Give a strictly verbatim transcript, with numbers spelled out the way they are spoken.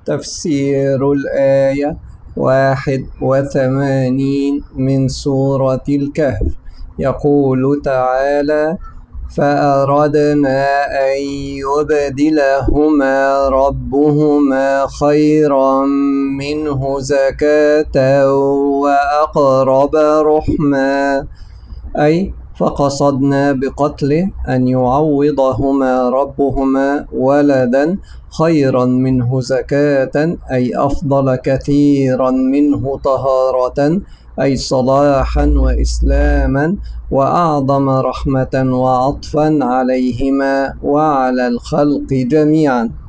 تفسير الآية واحد وثمانين من سورة الكهف. يقول تعالى: فأردنا أن يبدلهما ربهما خيرا منه زكاة وأقرب رحما، أي فقصدنا بقتله أن يعوضهما ربهما ولدا خيرا منه زكاة، أي أفضل كثيرا منه طهارة، أي صلاحا وإسلاما، وأعظم رحمة وعطفا عليهما وعلى الخلق جميعا.